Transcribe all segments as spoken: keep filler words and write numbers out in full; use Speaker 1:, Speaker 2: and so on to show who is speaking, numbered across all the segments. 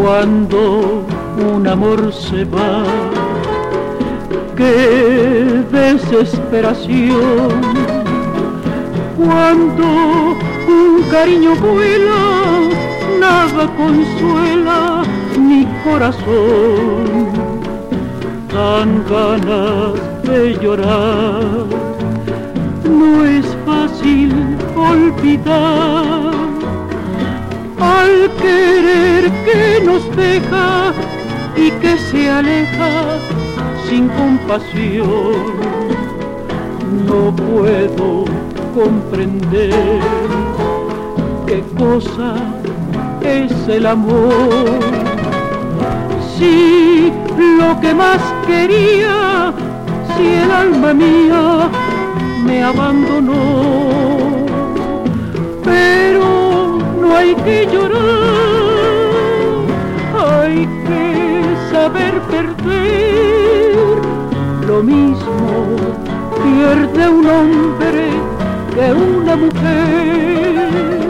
Speaker 1: Cuando un amor se va, qué desesperación. Cuando un cariño vuela, nada consuela mi corazón. Dan ganas de llorar, no es fácil olvidar al querer que nos deja y que se aleja sin compasión. No puedo comprender qué cosa es el amor. Si lo que más quería, si el alma mía me abandonó, pero no hay que llorar, hay que saber perder. Lo mismo pierde un hombre que una mujer.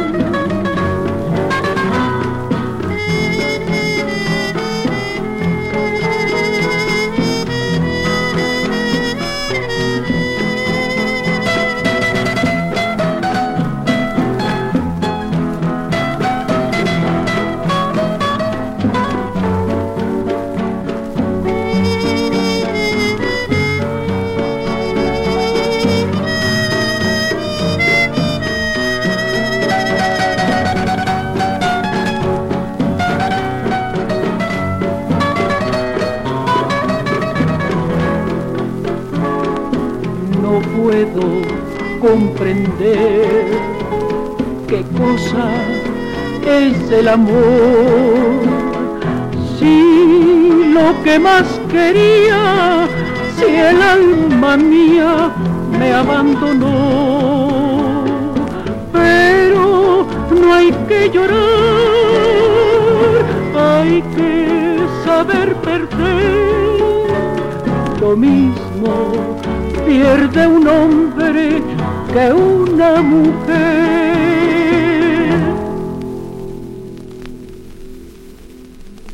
Speaker 1: No puedo comprender qué cosa es el amor. Si lo que más quería, si el alma mía me abandonó, pero no hay que llorar, hay que saber perder. Lo mismo pierde un hombre que una mujer.